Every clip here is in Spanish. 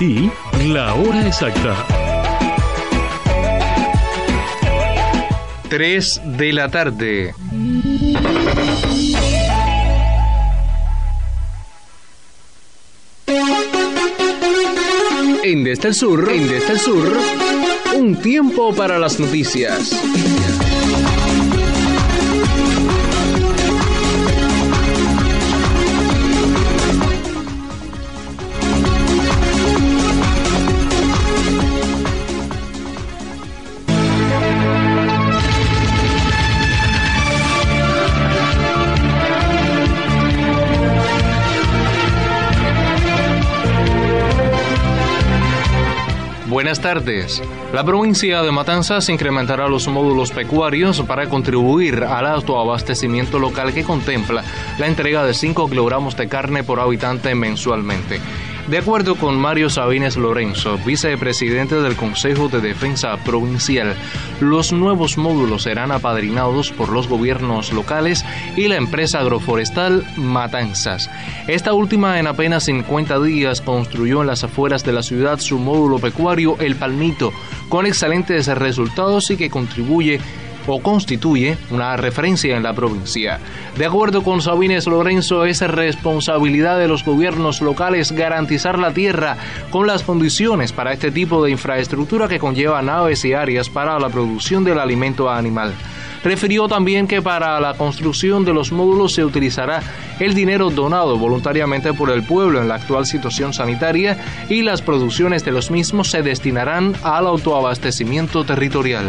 y la hora exacta. 3 de la tarde. En Desde el Sur, un tiempo para las noticias. Buenas tardes. La provincia de Matanzas incrementará los módulos pecuarios para contribuir al autoabastecimiento local que contempla la entrega de 5 kilogramos de carne por habitante mensualmente. De acuerdo con Mario Sabines Lorenzo, vicepresidente del Consejo de Defensa Provincial, los nuevos módulos serán apadrinados por los gobiernos locales y la empresa agroforestal Matanzas. Esta última en apenas 50 días construyó en las afueras de la ciudad su módulo pecuario El Palmito, con excelentes resultados y que constituye una referencia en la provincia. De acuerdo con Sabines Lorenzo, es responsabilidad de los gobiernos locales garantizar la tierra con las condiciones para este tipo de infraestructura que conlleva naves y áreas para la producción del alimento animal. Refirió también que para la construcción de los módulos se utilizará el dinero donado voluntariamente por el pueblo en la actual situación sanitaria y las producciones de los mismos se destinarán al autoabastecimiento territorial.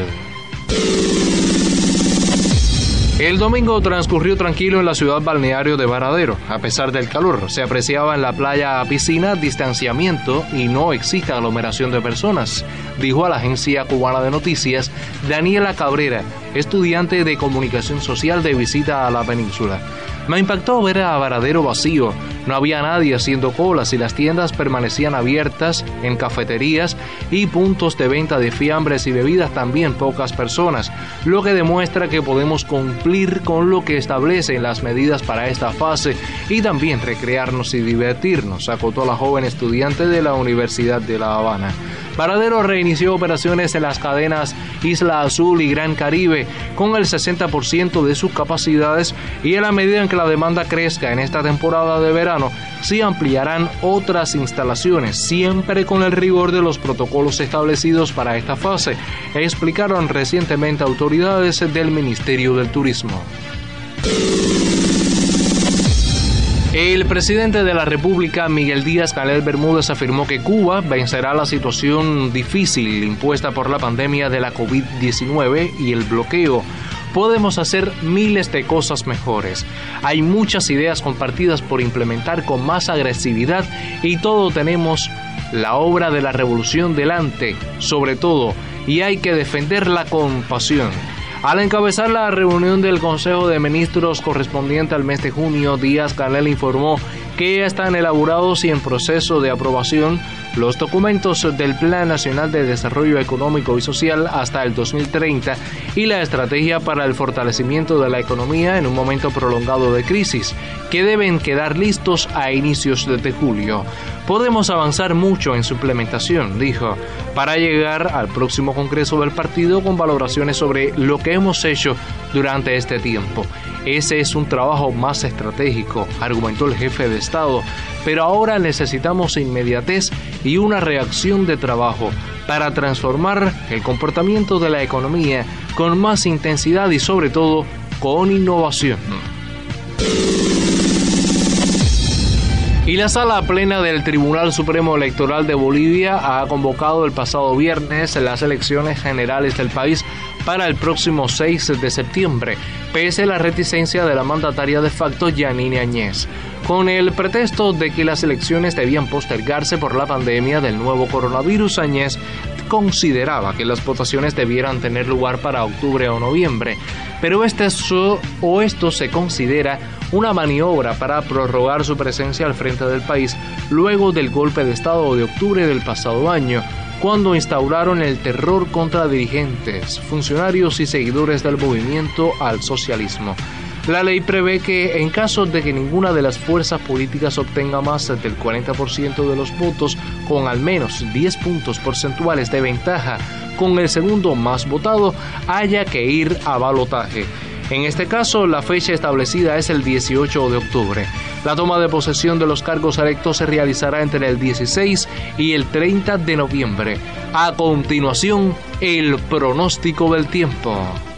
El domingo transcurrió tranquilo en la ciudad balneario de Varadero. A pesar del calor, se apreciaba en la playa piscina distanciamiento y no existe aglomeración de personas, dijo a la agencia cubana de noticias Daniela Cabrera, estudiante de comunicación social de visita a la península. Me impactó ver a Varadero vacío, no había nadie haciendo colas y las tiendas permanecían abiertas, en cafeterías y puntos de venta de fiambres y bebidas también pocas personas, lo que demuestra que podemos cumplir con lo que establecen las medidas para esta fase y también recrearnos y divertirnos, acotó la joven estudiante de la Universidad de La Habana. Varadero reinició operaciones en las cadenas Isla Azul y Gran Caribe con el 60% de sus capacidades y en la medida en que la demanda crezca en esta temporada de verano, se ampliarán otras instalaciones, siempre con el rigor de los protocolos establecidos para esta fase, explicaron recientemente autoridades del Ministerio del Turismo. El presidente de la República, Miguel Díaz-Canel Bermúdez, afirmó que Cuba vencerá la situación difícil impuesta por la pandemia de la COVID-19 y el bloqueo. Podemos hacer miles de cosas mejores. Hay muchas ideas compartidas por implementar con más agresividad y todos tenemos la obra de la revolución delante, sobre todo, y hay que defenderla con pasión. Al encabezar la reunión del Consejo de Ministros correspondiente al mes de junio, Díaz-Canel informó que ya están elaborados y en proceso de aprobación los documentos del Plan Nacional de Desarrollo Económico y Social hasta el 2030 y la estrategia para el fortalecimiento de la economía en un momento prolongado de crisis, que deben quedar listos a inicios de julio. Podemos avanzar mucho en su implementación, dijo, para llegar al próximo Congreso del partido con valoraciones sobre lo que hemos hecho durante este tiempo. Ese es un trabajo más estratégico, argumentó el jefe de Estado, pero ahora necesitamos inmediatez y una reacción de trabajo para transformar el comportamiento de la economía con más intensidad y sobre todo con innovación. Y la Sala Plena del Tribunal Supremo Electoral de Bolivia ha convocado el pasado viernes las elecciones generales del país para el próximo 6 de septiembre, pese a la reticencia de la mandataria de facto Yanine Áñez. Con el pretexto de que las elecciones debían postergarse por la pandemia del nuevo coronavirus, Áñez consideraba que las votaciones debieran tener lugar para octubre o noviembre, pero esto se considera una maniobra para prorrogar su presencia al frente del país luego del golpe de Estado de octubre del pasado año, cuando instauraron el terror contra dirigentes, funcionarios y seguidores del movimiento al socialismo. La ley prevé que en caso de que ninguna de las fuerzas políticas obtenga más del 40% de los votos, con al menos 10 puntos porcentuales de ventaja con el segundo más votado, haya que ir a balotaje. En este caso, la fecha establecida es el 18 de octubre. La toma de posesión de los cargos electos se realizará entre el 16 y el 30 de noviembre. A continuación, el pronóstico del tiempo.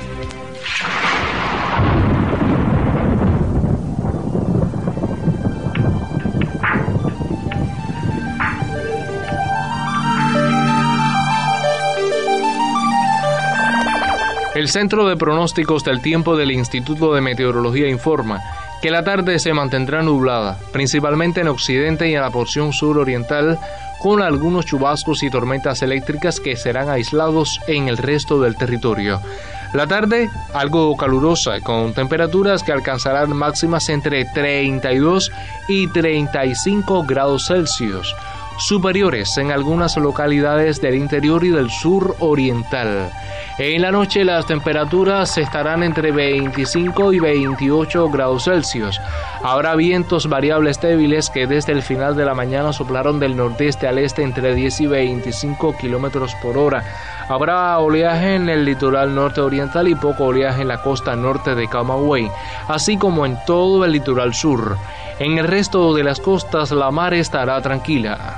El Centro de Pronósticos del Tiempo del Instituto de Meteorología informa que la tarde se mantendrá nublada, principalmente en occidente y en la porción suroriental, con algunos chubascos y tormentas eléctricas que serán aislados en el resto del territorio. La tarde, algo calurosa, con temperaturas que alcanzarán máximas entre 32 y 35 grados Celsius, superiores en algunas localidades del interior y del sur oriental. En la noche las temperaturas estarán entre 25 y 28 grados Celsius. Habrá vientos variables débiles que desde el final de la mañana soplaron del nordeste al este entre 10 y 25 kilómetros por hora. Habrá oleaje en el litoral norte oriental y poco oleaje en la costa norte de Camagüey, así como en todo el litoral sur. En el resto de las costas la mar estará tranquila.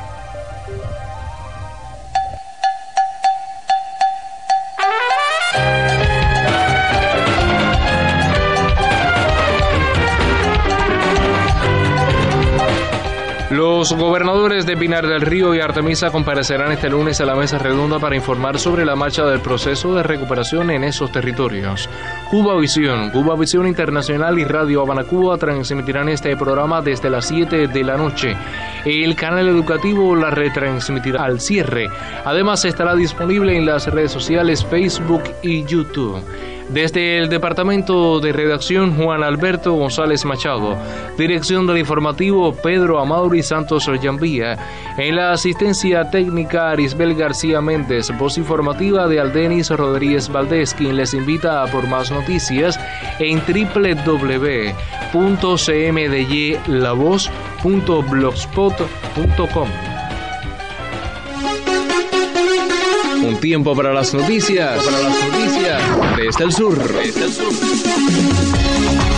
Los gobernadores de Pinar del Río y Artemisa comparecerán este lunes a la mesa redonda para informar sobre la marcha del proceso de recuperación en esos territorios. Cuba Visión Internacional y Radio Habana Cuba transmitirán este programa desde las 7 de la noche. El canal educativo la retransmitirá al cierre. Además estará disponible en las redes sociales Facebook y YouTube. Desde el departamento de redacción, Juan Alberto González Machado. Dirección del informativo, Pedro Amauri Santos Ollambía. En la asistencia técnica, Arisbel García Méndez. Voz informativa de Aldenis Rodríguez Valdés, quien les invita a por más noticias en www.cmdylavoz.blogspot.com. Un tiempo para las noticias. Desde el sur.